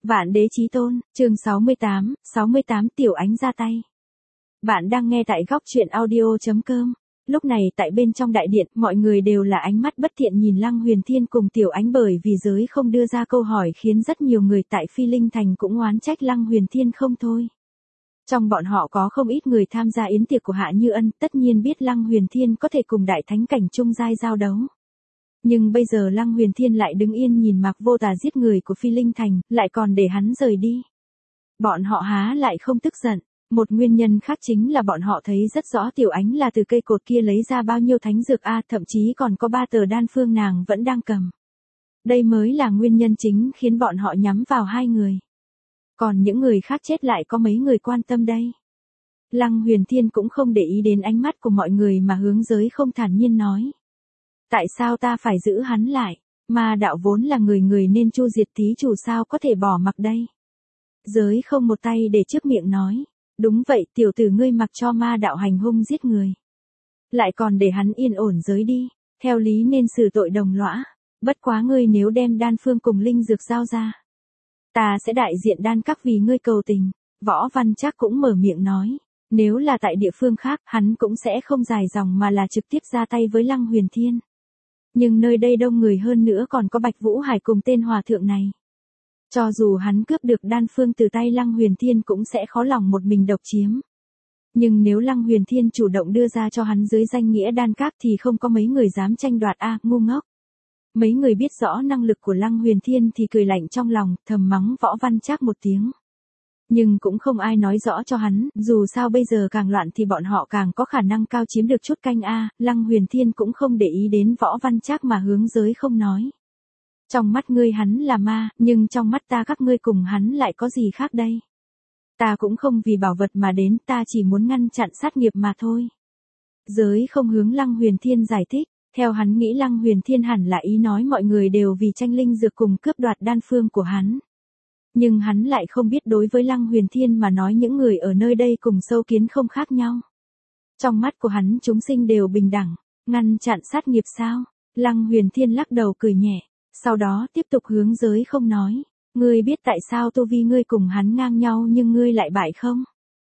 Vạn Đế Chí Tôn, chương 68 Tiểu Ánh ra tay. Bạn đang nghe tại góc truyện audio.com. Lúc này tại bên trong đại điện, mọi người đều là ánh mắt bất thiện nhìn Lăng Huyền Thiên cùng Tiểu Ánh, bởi vì giới không đưa ra câu hỏi khiến rất nhiều người tại Phi Linh Thành cũng oán trách Lăng Huyền Thiên không thôi. Trong bọn họ có không ít người tham gia yến tiệc của Hạ Như Ân, tất nhiên biết Lăng Huyền Thiên có thể cùng đại thánh cảnh trung giai giao đấu. Nhưng bây giờ Lăng Huyền Thiên lại đứng yên nhìn Mạc Vô Tà giết người của Phi Linh Thành, lại còn để hắn rời đi. Bọn họ há lại không tức giận. Một nguyên nhân khác chính là bọn họ thấy rất rõ Tiểu Ánh là từ cây cột kia lấy ra bao nhiêu thánh dược thậm chí còn có 3 tờ đan phương nàng vẫn đang cầm. Đây mới là nguyên nhân chính khiến bọn họ nhắm vào hai người. Còn những người khác chết lại có mấy người quan tâm đây. Lăng Huyền Thiên cũng không để ý đến ánh mắt của mọi người mà hướng giới không thản nhiên nói. Tại sao ta phải giữ hắn lại? Ma đạo vốn là người nên chu diệt, thí chủ sao có thể bỏ mặc đây? Giới không một tay để trước miệng nói. Đúng vậy, tiểu tử ngươi mặc cho ma đạo hành hung giết người. Lại còn để hắn yên ổn giới đi. Theo lý nên xử tội đồng lõa. Bất quá ngươi nếu đem đan phương cùng linh dược giao ra, ta sẽ đại diện đan các vì ngươi cầu tình. Võ Văn Trác cũng mở miệng nói. Nếu là tại địa phương khác, hắn cũng sẽ không dài dòng mà là trực tiếp ra tay với Lăng Huyền Thiên. Nhưng nơi đây đông người hơn nữa còn có Bạch Vũ Hải cùng tên hòa thượng này. Cho dù hắn cướp được đan phương từ tay Lăng Huyền Thiên cũng sẽ khó lòng một mình độc chiếm. Nhưng nếu Lăng Huyền Thiên chủ động đưa ra cho hắn dưới danh nghĩa đan các thì không có mấy người dám tranh đoạt ngu ngốc. Mấy người biết rõ năng lực của Lăng Huyền Thiên thì cười lạnh trong lòng, thầm mắng Võ Văn Trác một tiếng. Nhưng cũng không ai nói rõ cho hắn, dù sao bây giờ càng loạn thì bọn họ càng có khả năng cao chiếm được chút canh Lăng Huyền Thiên cũng không để ý đến Võ Văn Trác mà hướng giới không nói. Trong mắt ngươi hắn là ma, nhưng trong mắt ta các ngươi cùng hắn lại có gì khác đây? Ta cũng không vì bảo vật mà đến, ta chỉ muốn ngăn chặn sát nghiệp mà thôi. Giới không hướng Lăng Huyền Thiên giải thích, theo hắn nghĩ Lăng Huyền Thiên hẳn là ý nói mọi người đều vì tranh linh dược cùng cướp đoạt đan phương của hắn. Nhưng hắn lại không biết đối với Lăng Huyền Thiên mà nói những người ở nơi đây cùng sâu kiến không khác nhau. Trong mắt của hắn chúng sinh đều bình đẳng, ngăn chặn sát nghiệp sao? Lăng Huyền Thiên lắc đầu cười nhẹ, sau đó tiếp tục hướng giới không nói. Ngươi biết tại sao tu vi ngươi cùng hắn ngang nhau nhưng ngươi lại bại không?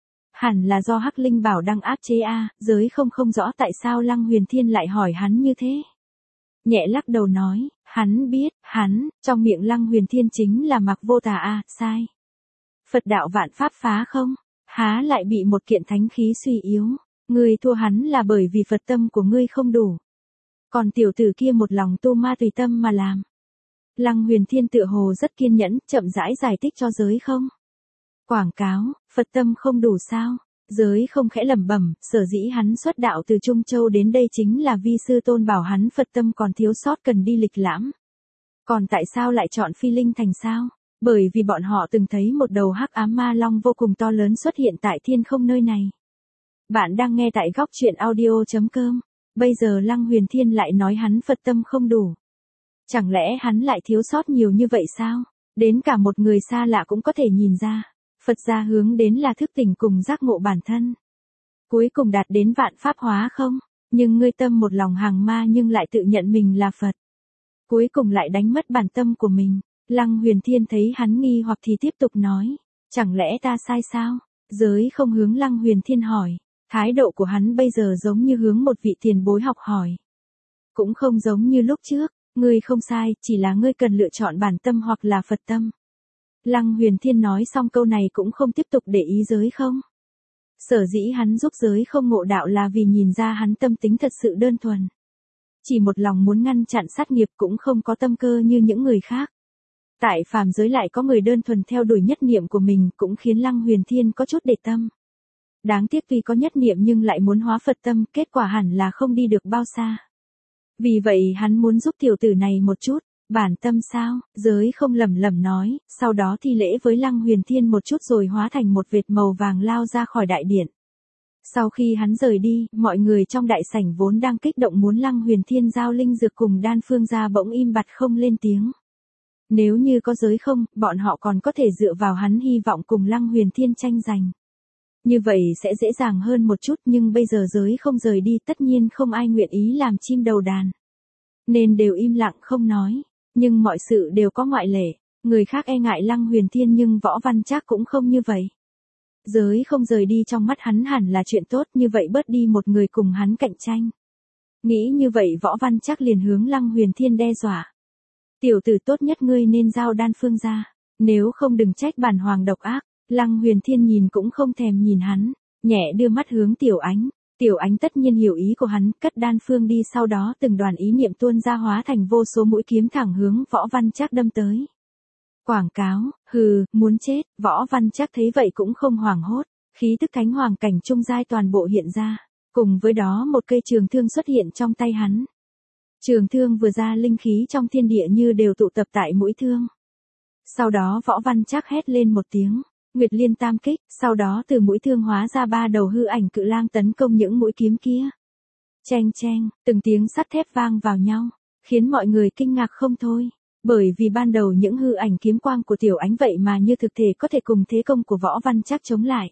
Hẳn là do Hắc Linh Bảo đang áp chế giới không rõ tại sao Lăng Huyền Thiên lại hỏi hắn như thế. Nhẹ lắc đầu nói, hắn biết, hắn, trong miệng Lăng Huyền Thiên chính là Mạc Vô Tà sai. Phật đạo vạn pháp phá không? Há lại bị một kiện thánh khí suy yếu, ngươi thua hắn là bởi vì Phật tâm của ngươi không đủ. Còn tiểu tử kia một lòng tu ma tùy tâm mà làm. Lăng Huyền Thiên tựa hồ rất kiên nhẫn, chậm rãi giải thích cho giới không. Quảng cáo, Phật tâm không đủ sao? Giới không khẽ lẩm bẩm, sở dĩ hắn xuất đạo từ Trung Châu đến đây chính là vi sư tôn bảo hắn Phật tâm còn thiếu sót cần đi lịch lãm. Còn tại sao lại chọn Phi Linh Thành sao? Bởi vì bọn họ từng thấy một đầu hắc ám ma long vô cùng to lớn xuất hiện tại thiên không nơi này. Bạn đang nghe tại góc truyện audio.com. Bây giờ Lăng Huyền Thiên lại nói hắn Phật tâm không đủ. Chẳng lẽ hắn lại thiếu sót nhiều như vậy sao? Đến cả một người xa lạ cũng có thể nhìn ra. Phật gia hướng đến là thức tỉnh cùng giác ngộ bản thân. Cuối cùng đạt đến vạn pháp hóa không? Nhưng ngươi tâm một lòng hàng ma nhưng lại tự nhận mình là Phật. Cuối cùng lại đánh mất bản tâm của mình. Lăng Huyền Thiên thấy hắn nghi hoặc thì tiếp tục nói. Chẳng lẽ ta sai sao? Giới không hướng Lăng Huyền Thiên hỏi. Thái độ của hắn bây giờ giống như hướng một vị tiền bối học hỏi. Cũng không giống như lúc trước. Ngươi không sai, chỉ là ngươi cần lựa chọn bản tâm hoặc là Phật tâm. Lăng Huyền Thiên nói xong câu này cũng không tiếp tục để ý giới không. Sở dĩ hắn giúp giới không ngộ đạo là vì nhìn ra hắn tâm tính thật sự đơn thuần. Chỉ một lòng muốn ngăn chặn sát nghiệp cũng không có tâm cơ như những người khác. Tại phàm giới lại có người đơn thuần theo đuổi nhất niệm của mình cũng khiến Lăng Huyền Thiên có chút để tâm. Đáng tiếc tuy có nhất niệm nhưng lại muốn hóa Phật tâm, kết quả hẳn là không đi được bao xa. Vì vậy hắn muốn giúp tiểu tử này một chút. Bản tâm sao? Giới không lẩm lẩm nói, sau đó thi lễ với Lăng Huyền Thiên một chút rồi hóa thành một vệt màu vàng lao ra khỏi đại điện. Sau khi hắn rời đi, mọi người trong đại sảnh vốn đang kích động muốn Lăng Huyền Thiên giao linh dược cùng đan phương ra bỗng im bặt không lên tiếng. Nếu như có giới không, bọn họ còn có thể dựa vào hắn hy vọng cùng Lăng Huyền Thiên tranh giành. Như vậy sẽ dễ dàng hơn một chút, nhưng bây giờ giới không rời đi tất nhiên không ai nguyện ý làm chim đầu đàn. Nên đều im lặng không nói. Nhưng mọi sự đều có ngoại lệ. Người khác e ngại Lăng Huyền Thiên nhưng Võ Văn Trác cũng không như vậy. Giới không rời đi trong mắt hắn hẳn là chuyện tốt, như vậy bớt đi một người cùng hắn cạnh tranh. Nghĩ như vậy Võ Văn Trác liền hướng Lăng Huyền Thiên đe dọa. Tiểu tử, tốt nhất ngươi nên giao đan phương ra, nếu không đừng trách bản hoàng độc ác. Lăng Huyền Thiên nhìn cũng không thèm nhìn hắn, nhẹ đưa mắt hướng Tiểu Ánh. Tiểu Ánh tất nhiên hiểu ý của hắn, cất đan phương đi, sau đó từng đoàn ý niệm tuôn ra hóa thành vô số mũi kiếm thẳng hướng Võ Văn Trác đâm tới. Quảng cáo, hừ, muốn chết. Võ Văn Trác thấy vậy cũng không hoảng hốt, khí tức thánh hoàng cảnh trung giai toàn bộ hiện ra, cùng với đó một cây trường thương xuất hiện trong tay hắn. Trường thương vừa ra, linh khí trong thiên địa như đều tụ tập tại mũi thương. Sau đó Võ Văn Trác hét lên một tiếng, Nguyệt Liên Tam Kích, sau đó từ mũi thương hóa ra 3 đầu hư ảnh cự lang tấn công những mũi kiếm kia. Cheng cheng, từng tiếng sắt thép vang vào nhau, khiến mọi người kinh ngạc không thôi. Bởi vì ban đầu những hư ảnh kiếm quang của Tiểu Ánh vậy mà như thực thể có thể cùng thế công của Võ Văn Trác chống lại.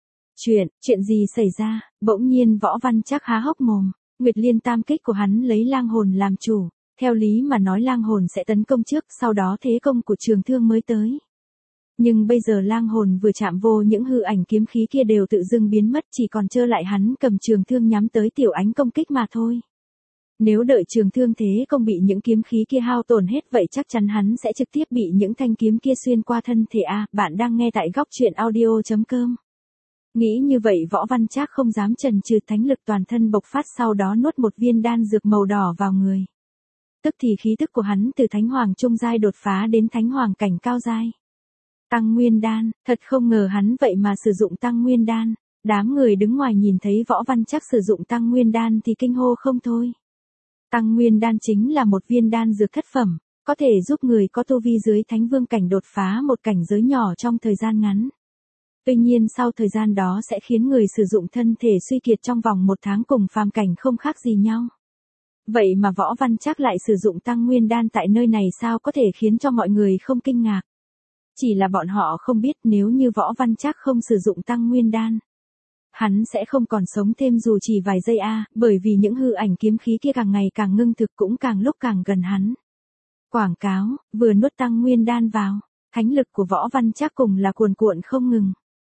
Chuyện gì xảy ra? Bỗng nhiên Võ Văn Trác há hốc mồm. Nguyệt Liên Tam Kích của hắn lấy lang hồn làm chủ, theo lý mà nói lang hồn sẽ tấn công trước, sau đó thế công của trường thương mới tới. Nhưng bây giờ lang hồn vừa chạm vô, những hư ảnh kiếm khí kia đều tự dưng biến mất, chỉ còn trơ lại hắn cầm trường thương nhắm tới Tiểu Ánh công kích mà thôi. Nếu đợi trường thương thế công bị những kiếm khí kia hao tổn hết, vậy chắc chắn hắn sẽ trực tiếp bị những thanh kiếm kia xuyên qua thân thể. Bạn đang nghe tại góc truyện audio.com. Nghĩ như vậy Võ Văn Trác không dám chần chừ, thánh lực toàn thân bộc phát, sau đó nuốt một viên đan dược màu đỏ vào người. Tức thì khí tức của hắn từ thánh hoàng trung giai đột phá đến thánh hoàng cảnh cao giai. Tăng Nguyên Đan, thật không ngờ hắn vậy mà sử dụng Tăng Nguyên Đan. Đám người đứng ngoài nhìn thấy Võ Văn Trác sử dụng Tăng Nguyên Đan thì kinh hô không thôi. Tăng Nguyên Đan chính là một viên đan dược thất phẩm, có thể giúp người có tu vi dưới thánh vương cảnh đột phá một cảnh giới nhỏ trong thời gian ngắn. Tuy nhiên sau thời gian đó sẽ khiến người sử dụng thân thể suy kiệt trong vòng 1 tháng, cùng phàm cảnh không khác gì nhau. Vậy mà Võ Văn Trác lại sử dụng Tăng Nguyên Đan tại nơi này, sao có thể khiến cho mọi người không kinh ngạc? Chỉ là bọn họ không biết nếu như Võ Văn Trác không sử dụng Tăng Nguyên Đan, hắn sẽ không còn sống thêm dù chỉ vài giây bởi vì những hư ảnh kiếm khí kia càng ngày càng ngưng thực, cũng càng lúc càng gần hắn. Quảng cáo, vừa nuốt Tăng Nguyên Đan vào, thánh lực của Võ Văn Trác cùng là cuồn cuộn không ngừng.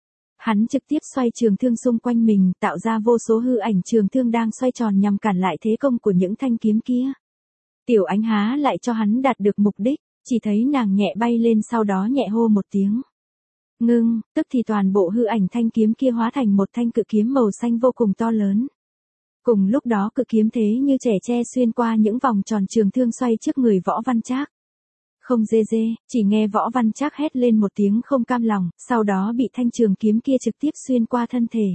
Hắn trực tiếp xoay trường thương xung quanh mình, tạo ra vô số hư ảnh trường thương đang xoay tròn nhằm cản lại thế công của những thanh kiếm kia. Tiểu Ánh há lại cho hắn đạt được mục đích, chỉ thấy nàng nhẹ bay lên, sau đó nhẹ hô một tiếng. Ngưng, tức thì toàn bộ hư ảnh thanh kiếm kia hóa thành một thanh cự kiếm màu xanh vô cùng to lớn. Cùng lúc đó cự kiếm thế như trẻ tre xuyên qua những vòng tròn trường thương xoay trước người Võ Văn Trác. Không dê, chỉ nghe Võ Văn Trác hét lên một tiếng không cam lòng, sau đó bị thanh trường kiếm kia trực tiếp xuyên qua thân thể.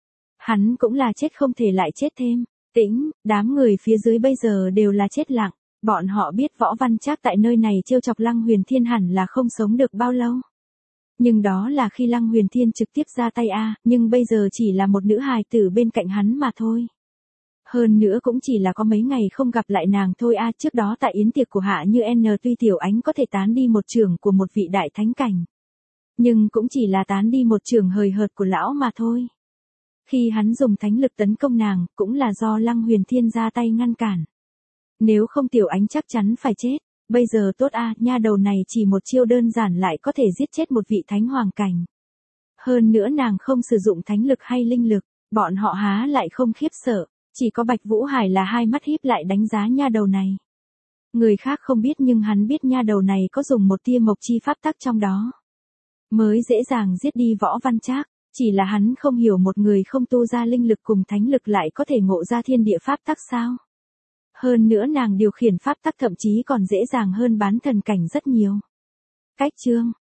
Hắn cũng là chết không thể lại chết thêm. Tĩnh, đám người phía dưới bây giờ đều là chết lặng, bọn họ biết Võ Văn Trác tại nơi này trêu chọc Lăng Huyền Thiên hẳn là không sống được bao lâu. Nhưng đó là khi Lăng Huyền Thiên trực tiếp ra tay nhưng bây giờ chỉ là một nữ hài tử bên cạnh hắn mà thôi. Hơn nữa cũng chỉ là có mấy ngày không gặp lại nàng thôi trước đó tại yến tiệc của Hạ Như N tuy Tiểu Ánh có thể tán đi một chưởng của một vị đại thánh cảnh, nhưng cũng chỉ là tán đi một chưởng hời hợt của lão mà thôi. Khi hắn dùng thánh lực tấn công nàng, cũng là do Lăng Huyền Thiên ra tay ngăn cản. Nếu không Tiểu Ánh chắc chắn phải chết. Bây giờ tốt nha đầu này chỉ một chiêu đơn giản lại có thể giết chết một vị thánh hoàng cảnh. Hơn nữa nàng không sử dụng thánh lực hay linh lực, bọn họ há lại không khiếp sợ, chỉ có Bạch Vũ Hải là hai mắt híp lại đánh giá nha đầu này. Người khác không biết nhưng hắn biết nha đầu này có dùng một tia mộc chi pháp tắc trong đó, mới dễ dàng giết đi Võ Văn Trác. Chỉ là hắn không hiểu một người không tu ra linh lực cùng thánh lực lại có thể ngộ ra thiên địa pháp tắc sao? Hơn nữa nàng điều khiển pháp tắc thậm chí còn dễ dàng hơn bán thần cảnh rất nhiều. Cách chương,